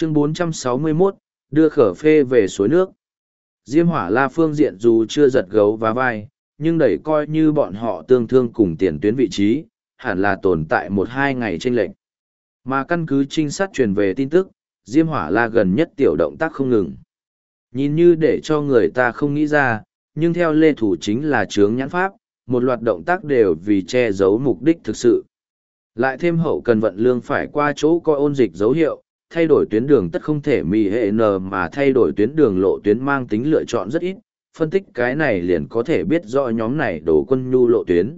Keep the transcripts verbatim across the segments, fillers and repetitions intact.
Chương bốn trăm sáu mươi mốt, đưa Khở Phê về suối nước. Diêm Hỏa La phương diện dù chưa giật gấu vá vai, nhưng đẩy coi như bọn họ tương thương cùng tiền tuyến vị trí, hẳn là tồn tại một hai ngày chênh lệch. Mà căn cứ trinh sát truyền về tin tức, Diêm Hỏa La gần nhất tiểu động tác không ngừng. Nhìn như để cho người ta không nghĩ ra, nhưng theo Lê Thủ chính là chướng nhãn pháp, một loạt động tác đều vì che giấu mục đích thực sự. Lại thêm hậu cần vận lương phải qua chỗ coi ôn dịch dấu hiệu, thay đổi tuyến đường tất không thể mì hệ n mà thay đổi tuyến đường lộ tuyến mang tính lựa chọn rất ít, phân tích cái này liền có thể biết rõ nhóm này đổ quân nhu lộ tuyến.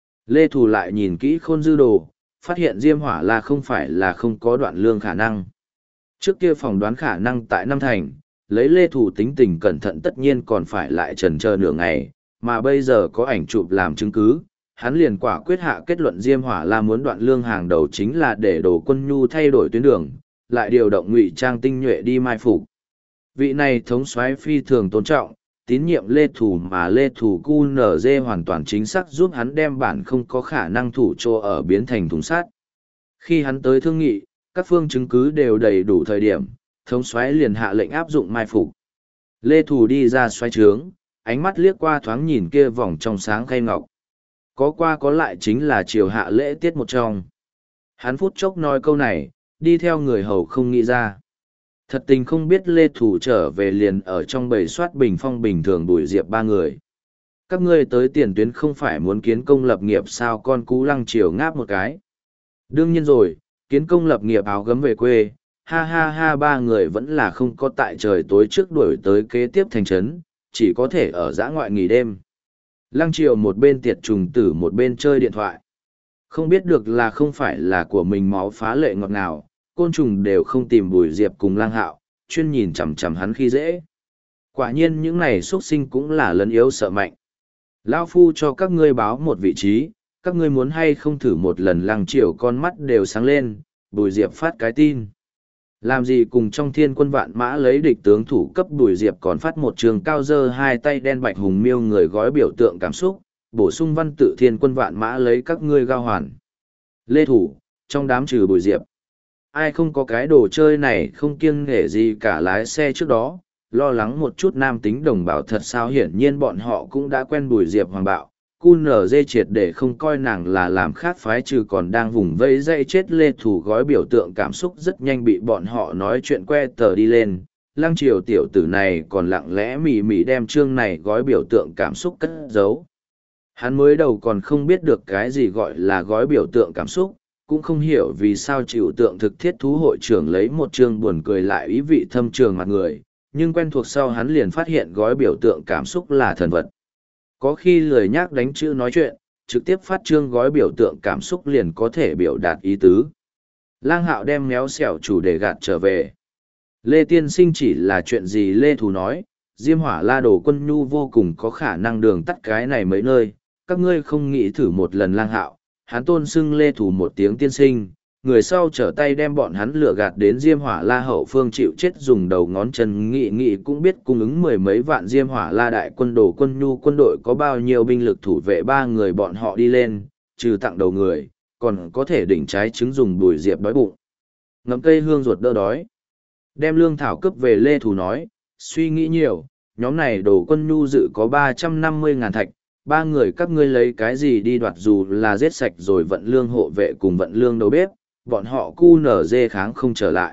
Lê Thù lại nhìn kỹ khôn dư đồ, phát hiện Diêm Hỏa La không phải là không có đoạn lương khả năng. Trước kia phỏng đoán khả năng tại Nam Thành, lấy Lê Thù tính tình cẩn thận tất nhiên còn phải lại chần chờ nửa ngày, mà bây giờ có ảnh chụp làm chứng cứ, hắn liền quả quyết hạ kết luận Diêm Hỏa La muốn đoạn lương hàng đầu chính là để đổ quân nhu thay đổi tuyến đường, lại điều động ngụy trang tinh nhuệ đi mai phục. Vị này thống soái phi thường tôn trọng, tín nhiệm Lê Thủ mà Lê Thủ cu nở dê hoàn toàn chính xác giúp hắn đem bản không có khả năng thủ chỗ ở biến thành thùng sát. Khi hắn tới thương nghị, các phương chứng cứ đều đầy đủ thời điểm, thống soái liền hạ lệnh áp dụng mai phục. Lê Thủ đi ra xoay trướng, ánh mắt liếc qua thoáng nhìn kia vòng trong sáng khay ngọc. Có qua có lại chính là chiều hạ lễ tiết một trong. Hắn phút chốc nói câu này, đi theo người hầu không nghĩ ra. Thật tình không biết Lê Thủ trở về liền ở trong bầy soát bình phong bình thường đuổi diệp ba người. Các ngươi tới tiền tuyến không phải muốn kiến công lập nghiệp sao, con cú lăng chiều ngáp một cái. Đương nhiên rồi, kiến công lập nghiệp áo gấm về quê, ha ha ha, ba người vẫn là không có tại trời tối trước đuổi tới kế tiếp thành trấn, chỉ có thể ở dã ngoại nghỉ đêm. Lăng triều một bên tiệt trùng tử một bên chơi điện thoại. Không biết được là không phải là của mình máu phá lệ ngọt ngào, côn trùng đều không tìm Bùi Diệp cùng Lang Hạo, chuyên nhìn chằm chằm hắn khi dễ. Quả nhiên những này xuất sinh cũng là lấn yếu sợ mạnh. Lão phu cho các ngươi báo một vị trí, các ngươi muốn hay không thử một lần. Lăng triều con mắt đều sáng lên, Bùi Diệp phát cái tin. Làm gì cùng trong thiên quân vạn mã lấy địch tướng thủ cấp. Bùi Diệp còn phát một trường cao dơ hai tay đen bạch hùng miêu người gói biểu tượng cảm xúc, bổ sung văn tự thiên quân vạn mã lấy các ngươi gao hoàn. Lê Thủ, trong đám trừ Bùi Diệp, ai không có cái đồ chơi này không kiêng nể gì cả. Lái xe trước đó, lo lắng một chút nam tính đồng bào thật sao, hiển nhiên bọn họ cũng đã quen Bùi Diệp hoàng bạo. Cu nở dê triệt để không coi nàng là làm khác phái, trừ còn đang vùng vây dây chết. Lê Thủ gói biểu tượng cảm xúc rất nhanh bị bọn họ nói chuyện que tờ đi lên. Lăng triều tiểu tử này còn lặng lẽ mỉ mỉ đem chương này gói biểu tượng cảm xúc cất giấu. Hắn mới đầu còn không biết được cái gì gọi là gói biểu tượng cảm xúc, cũng không hiểu vì sao chịu tượng thực thiết thú hội trưởng lấy một chương buồn cười lại ý vị thâm trường mặt người, nhưng quen thuộc sau hắn liền phát hiện gói biểu tượng cảm xúc là thần vật. Có khi lười nhác đánh chữ nói chuyện, trực tiếp phát chương gói biểu tượng cảm xúc liền có thể biểu đạt ý tứ. Lang Hạo đem méo xẻo chủ đề gạt trở về. Lê Tiên Sinh chỉ là chuyện gì Lê Thù nói, Diêm Hỏa La đồ quân nhu vô cùng có khả năng đường tắt cái này mấy nơi, các ngươi không nghĩ thử một lần. Lang Hạo, hắn tôn xưng Lê Thù một tiếng tiên sinh, người sau trở tay đem bọn hắn lừa gạt đến Diêm Hỏa La hậu phương chịu chết, dùng đầu ngón chân nghị nghị cũng biết cung ứng mười mấy vạn Diêm Hỏa La đại quân đồ quân nhu quân đội có bao nhiêu binh lực thủ vệ ba người bọn họ đi lên, trừ tặng đầu người, còn có thể đỉnh trái trứng dùng Bùi Diệp đói bụng. Ngậm cây hương ruột đỡ đói. Đem lương thảo cấp về Lê Thù nói, suy nghĩ nhiều, nhóm này đồ quân nhu dự có ba trăm năm mươi ngàn thạch. Ba người các ngươi lấy cái gì đi đoạt, dù là giết sạch rồi vận lương hộ vệ cùng vận lương đầu bếp, bọn họ cu nở dê kháng không trở lại.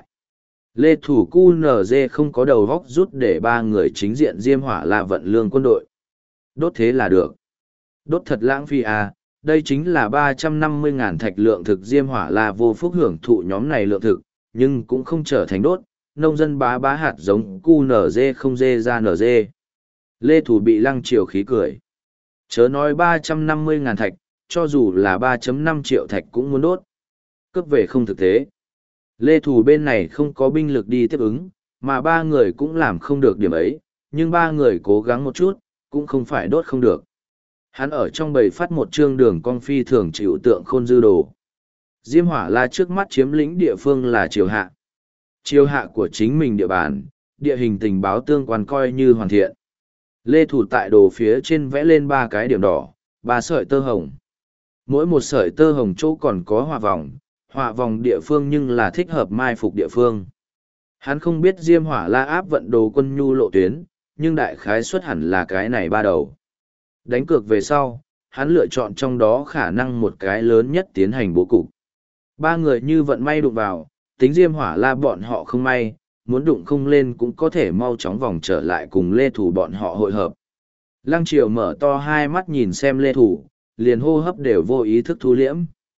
Lê Thủ cu nở dê không có đầu vóc rút để ba người chính diện Diêm Hỏa là vận lương quân đội. Đốt thế là được. Đốt thật lãng phí à, đây chính là ba trăm năm mươi ngàn thạch lượng thực. Diêm Hỏa là vô phúc hưởng thụ nhóm này lượng thực, nhưng cũng không trở thành đốt, nông dân bá bá hạt giống cu nở dê không dê ra nở dê. Lê Thủ bị Lăng Triều khí cười. Chớ nói ba trăm năm mươi ngàn thạch, cho dù là ba phẩy năm triệu thạch cũng muốn đốt. Cướp về không thực tế. Lê Thủ bên này không có binh lực đi tiếp ứng, mà ba người cũng làm không được điểm ấy, nhưng ba người cố gắng một chút, cũng không phải đốt không được. Hắn ở trong bầy phát một chương đường con phi thường chịu tượng khôn dư đồ. Diêm Hỏa La trước mắt chiếm lĩnh địa phương là triều hạ. Triều hạ của chính mình địa bàn, địa hình tình báo tương quan coi như hoàn thiện. Lê Thủ tại đồ phía trên vẽ lên ba cái điểm đỏ, ba sợi tơ hồng. Mỗi một sợi tơ hồng chỗ còn có họa vòng, họa vòng địa phương nhưng là thích hợp mai phục địa phương. Hắn không biết Diêm Hỏa La áp vận đồ quân nhu lộ tuyến, nhưng đại khái xuất hẳn là cái này ba đầu. Đánh cược về sau, hắn lựa chọn trong đó khả năng một cái lớn nhất tiến hành bố cục. Ba người như vận may đụng vào, tính Diêm Hỏa La bọn họ không may, muốn đụng không lên cũng có thể mau chóng vòng trở lại cùng Lê Thủ bọn họ hội hợp. Lăng Triều mở to hai mắt nhìn xem Lê Thủ, liền hô hấp đều vô ý thức thu liễm.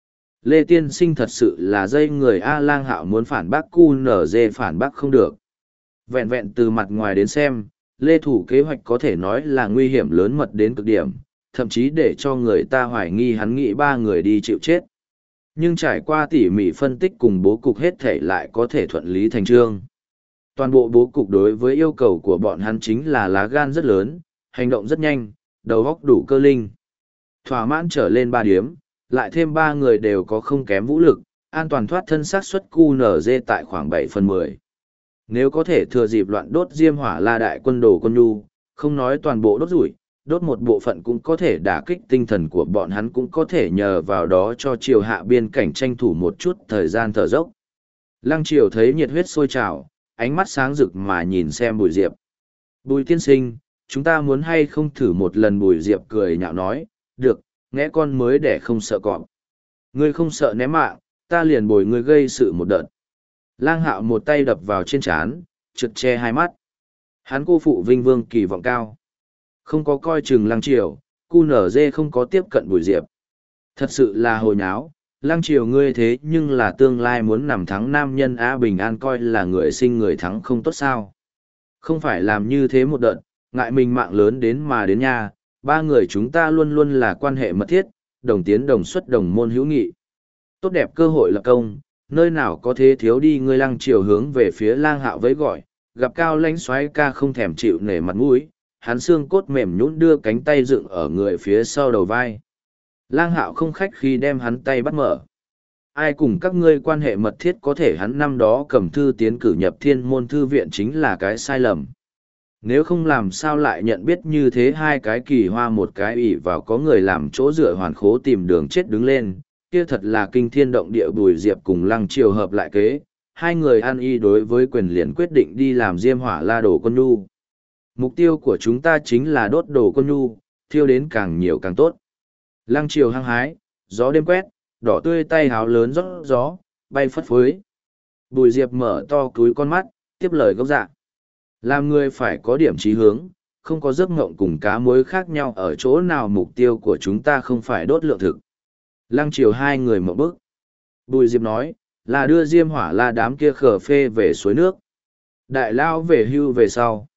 Lê Tiên Sinh thật sự là dây người A Lang Hạo muốn phản bác cu nở dê phản bác không được. Vẹn vẹn từ mặt ngoài đến xem, Lê Thủ kế hoạch có thể nói là nguy hiểm lớn mật đến cực điểm, thậm chí để cho người ta hoài nghi hắn nghĩ ba người đi chịu chết. Nhưng trải qua tỉ mỉ phân tích cùng bố cục hết thể lại có thể thuận lý thành trương. Toàn bộ bố cục đối với yêu cầu của bọn hắn chính là lá gan rất lớn, hành động rất nhanh, đầu óc đủ cơ linh. Thỏa mãn trở lên ba điếm, lại thêm ba người đều có không kém vũ lực, an toàn thoát thân xác suất cu nở dê tại khoảng bảy phần mười. Nếu có thể thừa dịp loạn đốt Diêm Hỏa La đại quân đồ quân nhu, không nói toàn bộ đốt rủi, đốt một bộ phận cũng có thể đả kích tinh thần của bọn hắn, cũng có thể nhờ vào đó cho triều hạ biên cảnh tranh thủ một chút thời gian thở dốc. Lăng Triều thấy nhiệt huyết sôi trào, ánh mắt sáng rực mà nhìn xem Bùi Diệp. Bùi tiên sinh, chúng ta muốn hay không thử một lần? Bùi Diệp cười nhạo nói, được, nghe con mới để không sợ cọp. Ngươi không sợ ném mạng, ta liền bồi ngươi gây sự một đợt. Lang Hạo một tay đập vào trên trán, trượt che hai mắt. Hắn cô phụ vinh vương kỳ vọng cao. Không có coi chừng Lăng Triều, cu nở dê không có tiếp cận Bùi Diệp. Thật sự là hồi nháo, Lăng Triều ngươi thế nhưng là tương lai muốn nằm thắng nam nhân A Bình An coi là người sinh người thắng không tốt sao. Không phải làm như thế một đợt, ngại mình mạng lớn đến mà đến nha, ba người chúng ta luôn luôn là quan hệ mật thiết, đồng tiến đồng xuất đồng môn hữu nghị. Tốt đẹp cơ hội lập công, nơi nào có thế thiếu đi. Ngươi Lăng Triều hướng về phía Lang Hạo với gọi, gặp cao lãnh soái ca không thèm chịu nể mặt mũi, hắn xương cốt mềm nhũn đưa cánh tay dựng ở người phía sau đầu vai. Lang Hạo không khách khi đem hắn tay bắt mở. Ai cùng các ngươi quan hệ mật thiết có thể hắn năm đó cầm thư tiến cử nhập thiên môn thư viện chính là cái sai lầm. Nếu không làm sao lại nhận biết như thế hai cái kỳ hoa, một cái ỷ vào có người làm chỗ dựa hoàn khố tìm đường chết đứng lên, kia thật là kinh thiên động địa. Bùi Diệp cùng Lăng Triều hợp lại kế, hai người ăn y đối với quyền liền quyết định đi làm Diêm Hỏa La đồ quân nhu. Mục tiêu của chúng ta chính là đốt đồ quân nhu, thiêu đến càng nhiều càng tốt. Lăng Triều hăng hái, gió đêm quét, đỏ tươi tay háo lớn rót gió, bay phất phới. Bùi Diệp mở to cúi con mắt, tiếp lời gốc dạ. Làm người phải có điểm chí hướng, không có giấc ngộng cùng cá muối khác nhau ở chỗ nào. Mục tiêu của chúng ta không phải đốt lượng thực. Lăng Triều hai người mở bước. Bùi Diệp nói, là đưa Diêm Hỏa La đám kia khờ phê về suối nước. Đại lao về hưu về sau.